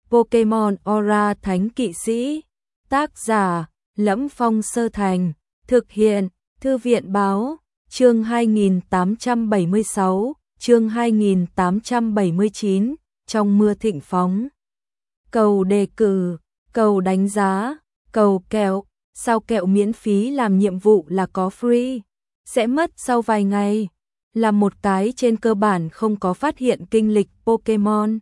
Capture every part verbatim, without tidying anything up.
Pokemon Aura Thánh Kỵ Sĩ. Tác giả: Lẫm Phong Sơ Thành. Thực hiện: Thư viện Báo. Chương hai nghìn tám trăm bảy mươi sáu, chương hai nghìn tám trăm bảy mươi chín, trong mưa thịnh phóng. Cầu đề cử, cầu đánh giá, cầu kẹo, sao kẹo miễn phí làm nhiệm vụ là có free, sẽ mất sau vài ngày. Là một cái trên cơ bản không có phát hiện kinh lịch Pokemon.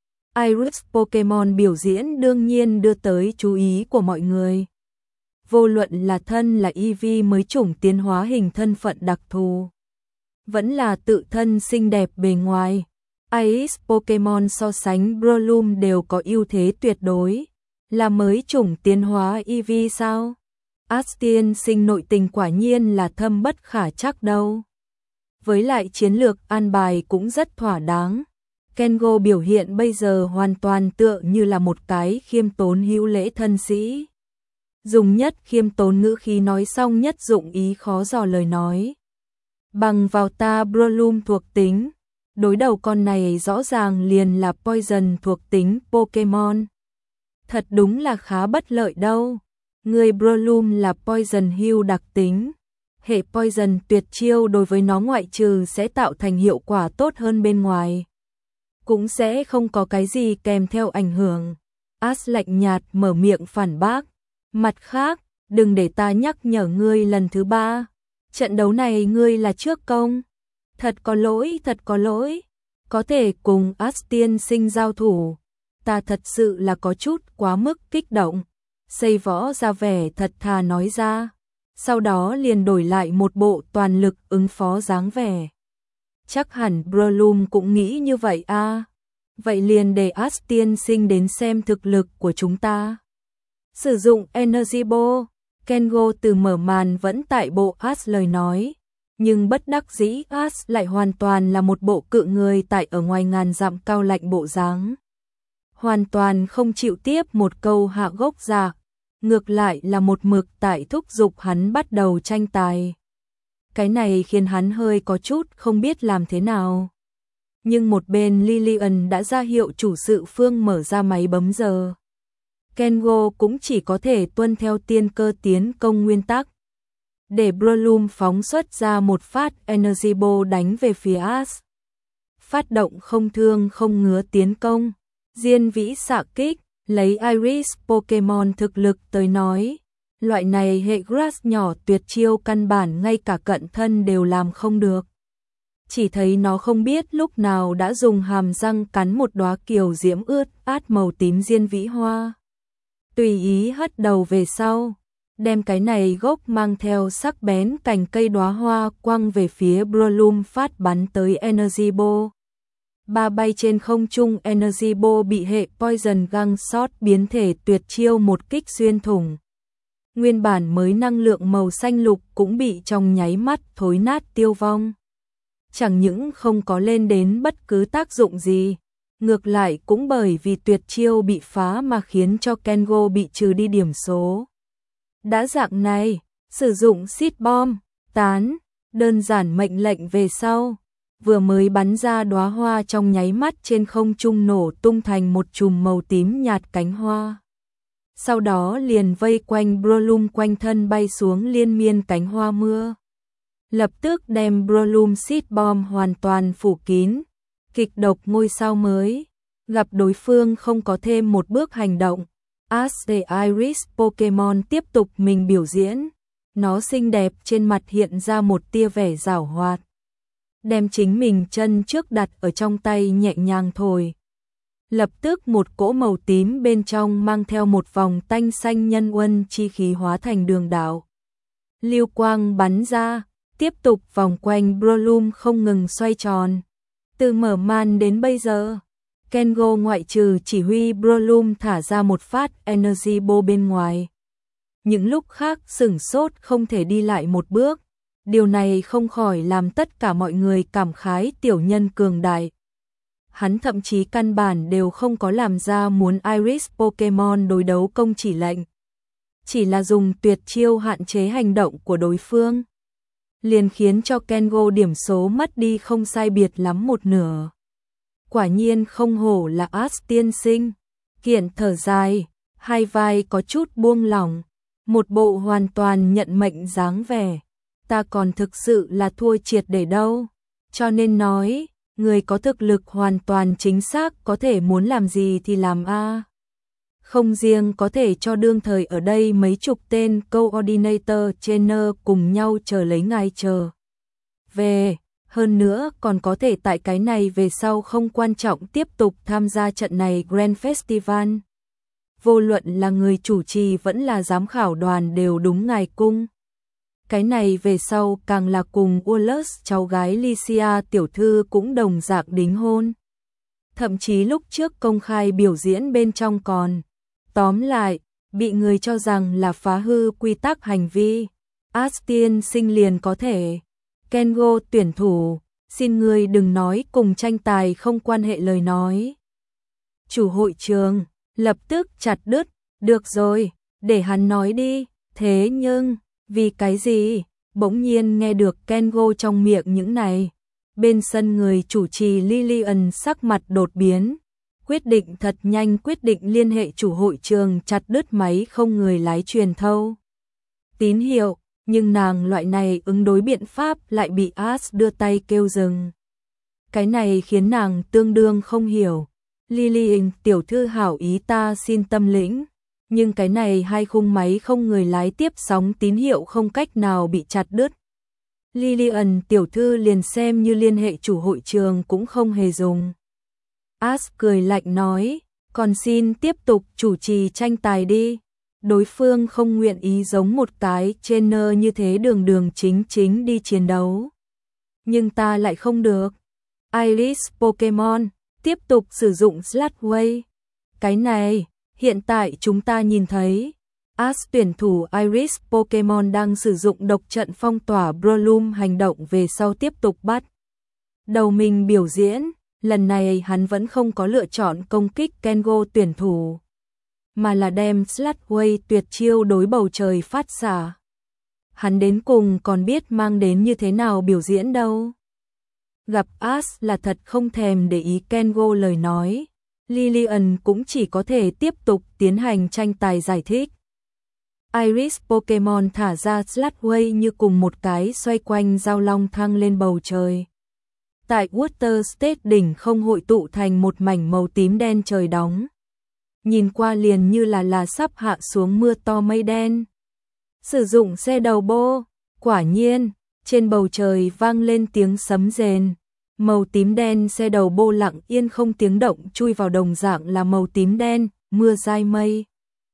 Iris Pokemon biểu diễn đương nhiên đưa tới chú ý của mọi người. Vô luận là thân là Eevee mới chủng tiến hóa hình thân phận đặc thù, vẫn là tự thân xinh đẹp bề ngoài, Iris Pokemon so sánh Breloom đều có ưu thế tuyệt đối. Là mới chủng tiến hóa Eevee sao? Ash tiên sinh nội tình quả nhiên là thâm bất khả trắc đâu. Với lại chiến lược an bài cũng rất thỏa đáng. Kengo biểu hiện bây giờ hoàn toàn tựa như là một cái khiêm tốn hữu lễ thân sĩ. Dùng nhất khiêm tốn ngữ khí nói xong nhất dụng ý khó dò lời nói. Bằng vào ta Breloom thuộc tính, đối đầu con này rõ ràng liền là Poison thuộc tính Pokemon. Thật đúng là khá bất lợi đâu. Người Breloom là Poison hue đặc tính. Hệ Poison tuyệt chiêu đối với nó ngoại trừ sẽ tạo thành hiệu quả tốt hơn bên ngoài, cũng sẽ không có cái gì kèm theo ảnh hưởng. Ash lạnh nhạt mở miệng phản bác. Mặt khác, đừng để ta nhắc nhở ngươi lần thứ ba. Trận đấu này ngươi là trước công. Thật có lỗi, thật có lỗi. Có thể cùng Ash tiên sinh giao thủ, ta thật sự là có chút quá mức kích động. Xây Võ ra vẻ thật thà nói ra. Sau đó liền đổi lại một bộ toàn lực ứng phó dáng vẻ. Chắc hẳn Breloom cũng nghĩ như vậy a. À. Vậy liền để Ash tiên sinh đến xem thực lực của chúng ta. Sử dụng Energy Ball. Kengo từ mở màn vẫn tại bộ Ash lời nói, nhưng bất đắc dĩ Ash lại hoàn toàn là một bộ cự người tại ở ngoài ngàn dặm cao lạnh bộ dáng. Hoàn toàn không chịu tiếp một câu hạ gốc giả, ngược lại là một mực tại thúc giục hắn bắt đầu tranh tài. Cái này khiến hắn hơi có chút không biết làm thế nào. Nhưng một bên Lillian đã ra hiệu chủ sự phương mở ra máy bấm giờ. Kengo cũng chỉ có thể tuân theo tiên cơ tiến công nguyên tắc. Để Breloom phóng xuất ra một phát Energy Ball đánh về phía Ash. Phát động không thương không ngứa tiến công. Diên vĩ xạ kích, lấy Iris Pokemon thực lực tới nói. Loại này hệ grass nhỏ tuyệt chiêu căn bản ngay cả cận thân đều làm không được. Chỉ thấy nó không biết lúc nào đã dùng hàm răng cắn một đóa kiều diễm ướt át màu tím diên vĩ hoa. Tùy ý hất đầu về sau, đem cái này gốc mang theo sắc bén cành cây đóa hoa quăng về phía Breloom phát bắn tới Energy Ball. Ba bay trên không trung Energy Ball bị hệ Poison Gung Shot biến thể tuyệt chiêu một kích xuyên thủng. Nguyên bản mới năng lượng màu xanh lục cũng bị trong nháy mắt thối nát tiêu vong. Chẳng những không có lên đến bất cứ tác dụng gì, ngược lại cũng bởi vì tuyệt chiêu bị phá mà khiến cho Kengo bị trừ đi điểm số. Đã dạng này, sử dụng Seed Bomb, tán, đơn giản mệnh lệnh về sau, vừa mới bắn ra đóa hoa trong nháy mắt trên không trung nổ tung thành một chùm màu tím nhạt cánh hoa. Sau đó liền vây quanh Breloom quanh thân bay xuống liên miên cánh hoa mưa. Lập tức đem Breloom Seed Bomb hoàn toàn phủ kín. Kịch độc ngôi sao mới. Gặp đối phương không có thêm một bước hành động. Ash để Iris Pokemon tiếp tục mình biểu diễn. Nó xinh đẹp trên mặt hiện ra một tia vẻ giảo hoạt. Đem chính mình chân trước đặt ở trong tay nhẹ nhàng thổi. Lập tức một cỗ màu tím bên trong mang theo một vòng tanh xanh nhân uân chi khí hóa thành đường đạo. Lưu quang bắn ra, tiếp tục vòng quanh Breloom không ngừng xoay tròn. Từ mở màn đến bây giờ, Kengo ngoại trừ chỉ huy Breloom thả ra một phát Energy Ball bên ngoài. Những lúc khác sửng sốt không thể đi lại một bước. Điều này không khỏi làm tất cả mọi người cảm khái tiểu nhân cường đại. Hắn thậm chí căn bản đều không có làm ra muốn Iris Pokemon đối đấu công chỉ lệnh. Chỉ là dùng tuyệt chiêu hạn chế hành động của đối phương. Liền khiến cho Kengo điểm số mất đi không sai biệt lắm một nửa. Quả nhiên không hổ là Ash tiên sinh. Kiện thở dài, hai vai có chút buông lỏng, một bộ hoàn toàn nhận mệnh dáng vẻ. Ta còn thực sự là thua triệt để đâu, cho nên nói, người có thực lực hoàn toàn chính xác có thể muốn làm gì thì làm a. Không riêng có thể cho đương thời ở đây mấy chục tên coordinator trainer cùng nhau chờ lấy ngài chờ về, hơn nữa còn có thể tại cái này về sau không quan trọng tiếp tục tham gia trận này Grand Festival. Vô luận là người chủ trì vẫn là giám khảo đoàn đều đúng ngài cung. Cái này về sau càng là cùng Wallace cháu gái Lycia tiểu thư cũng đồng dạng đính hôn. Thậm chí lúc trước công khai biểu diễn bên trong còn. Tóm lại, bị người cho rằng là phá hư quy tắc hành vi. Astin sinh liền có thể. Kengo tuyển thủ, xin người đừng nói cùng tranh tài không quan hệ lời nói. Chủ hội trường, lập tức chặt đứt, được rồi, để hắn nói đi, thế nhưng, vì cái gì, bỗng nhiên nghe được Kengo trong miệng những này. Bên sân người chủ trì Lillian sắc mặt đột biến, quyết định thật nhanh quyết định liên hệ chủ hội trường chặt đứt máy không người lái truyền thâu. Tín hiệu, nhưng nàng loại này ứng đối biện pháp lại bị As đưa tay kêu dừng. Cái này khiến nàng tương đương không hiểu. Lillian tiểu thư hảo ý ta xin tâm lĩnh, nhưng cái này hai khung máy không người lái tiếp sóng tín hiệu không cách nào bị chặt đứt. Lillian tiểu thư liền xem như liên hệ chủ hội trường cũng không hề dùng. As cười lạnh nói, còn xin tiếp tục chủ trì tranh tài đi. Đối phương không nguyện ý giống một cái trainer như thế đường đường chính chính đi chiến đấu. Nhưng ta lại không được. Iris Pokemon, tiếp tục sử dụng Slashway. Cái này, hiện tại chúng ta nhìn thấy, As tuyển thủ Iris Pokemon đang sử dụng độc trận phong tỏa Breloom hành động về sau tiếp tục bắt đầu mình biểu diễn. Lần này hắn vẫn không có lựa chọn công kích Kengo tuyển thủ, mà là đem Slashway tuyệt chiêu đối bầu trời phát xạ. Hắn đến cùng còn biết mang đến như thế nào biểu diễn đâu. Gặp As là thật không thèm để ý Kengo lời nói, Lillian cũng chỉ có thể tiếp tục tiến hành tranh tài giải thích. Iris Pokemon thả ra Slashway như cùng một cái xoay quanh dao long thăng lên bầu trời. Tại Water State đỉnh không hội tụ thành một mảnh màu tím đen trời đóng. Nhìn qua liền như là là sắp hạ xuống mưa to mây đen. Sử dụng xe đầu bô, quả nhiên, trên bầu trời vang lên tiếng sấm rền. Màu tím đen xe đầu bô lặng yên không tiếng động chui vào đồng dạng là màu tím đen, mưa dai mây.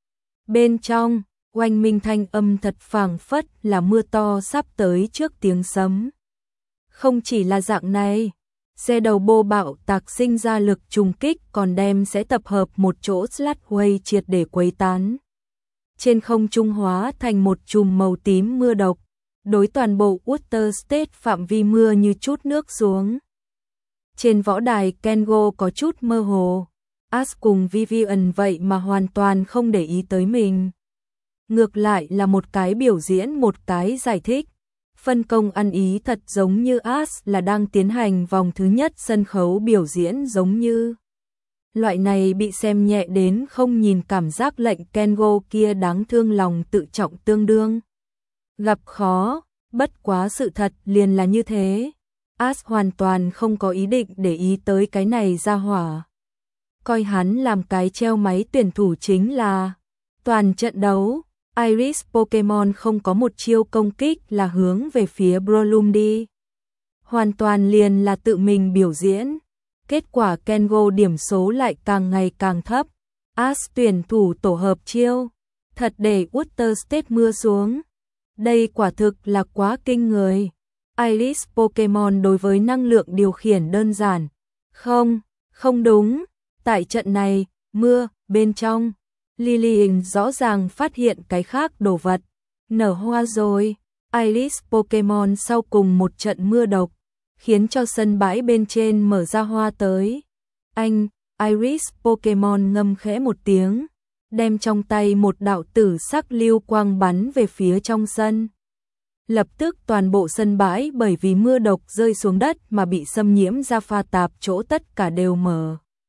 Bên trong, oanh minh thanh âm thật phảng phất là mưa to sắp tới trước tiếng sấm. Không chỉ là dạng này, xe đầu bô bạo tạc sinh ra lực trùng kích còn đem sẽ tập hợp một chỗ Slashway triệt để quấy tán. Trên không trung hóa thành một chùm màu tím mưa độc, đối toàn bộ Water State phạm vi mưa như chút nước xuống. Trên võ đài Kengo có chút mơ hồ, As cùng Vivian vậy mà hoàn toàn không để ý tới mình. Ngược lại là một cái biểu diễn một cái giải thích. Phân công ăn ý thật giống như As là đang tiến hành vòng thứ nhất sân khấu biểu diễn giống như. Loại này bị xem nhẹ đến không nhìn cảm giác lệnh Kengo kia đáng thương lòng tự trọng tương đương. Gặp khó, bất quá sự thật liền là như thế. As hoàn toàn không có ý định để ý tới cái này ra hỏa. Coi hắn làm cái treo máy tuyển thủ chính là toàn trận đấu. Iris Pokemon không có một chiêu công kích là hướng về phía Breloom đi. Hoàn toàn liền là tự mình biểu diễn. Kết quả Kengo điểm số lại càng ngày càng thấp. As tuyển thủ tổ hợp chiêu. Thật để Water State mưa xuống. Đây quả thực là quá kinh người. Iris Pokemon đối với năng lượng điều khiển đơn giản. Không, không đúng. Tại trận này, mưa, bên trong. Lillian rõ ràng phát hiện cái khác đồ vật. Nở hoa rồi. Iris Pokemon sau cùng một trận mưa độc, khiến cho sân bãi bên trên mở ra hoa tới. Anh, Iris Pokemon ngâm khẽ một tiếng, đem trong tay một đạo tử sắc lưu quang bắn về phía trong sân. Lập tức toàn bộ sân bãi bởi vì mưa độc rơi xuống đất mà bị xâm nhiễm ra pha tạp chỗ tất cả đều mở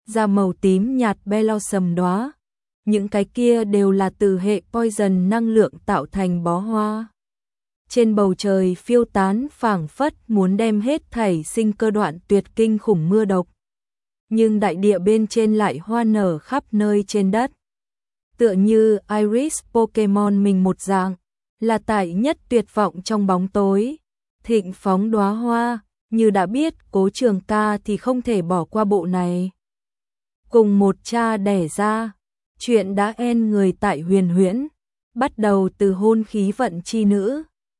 ra màu tím nhạt blossom đóa. Những cái kia đều là từ hệ poison năng lượng tạo thành bó hoa. Trên bầu trời phiêu tán phảng phất muốn đem hết thảy sinh cơ đoạn tuyệt kinh khủng mưa độc. Nhưng đại địa bên trên lại hoa nở khắp nơi trên đất. Tựa như Iris Pokemon mình một dạng, là tại nhất tuyệt vọng trong bóng tối. Thịnh phóng đóa hoa, như đã biết Cố Trường Ca thì không thể bỏ qua bộ này. Cùng một cha đẻ ra, chuyện đã en người tại Huyền Huyễn, bắt đầu từ hôn khí vận chi nữ,